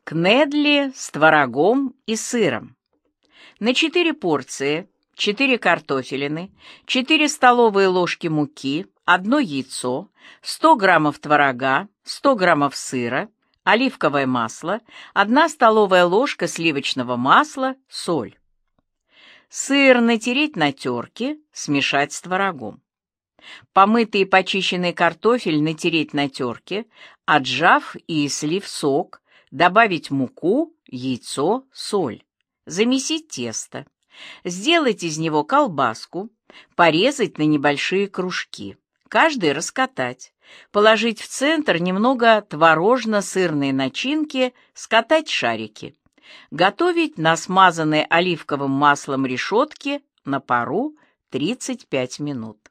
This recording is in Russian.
Кнедли с творогом и сыром. На 4 порции 4 картофелины, 4 столовые ложки муки, 1 яйцо, 100 граммов творога, 100 граммов сыра, оливковое масло, 1 столовая ложка сливочного масла, соль. Сыр натереть на терке, смешать с творогом. Помытый и почищенный картофель натереть на терке, отжав и слив сок, добавить муку, яйцо, соль. Замесить тесто. Сделать из него колбаску, порезать на небольшие кружки. Каждый раскатать. Положить в центр немного творожно-сырной начинки, скатать шарики. Готовить на смазанной оливковым маслом решетке на пару 35 минут.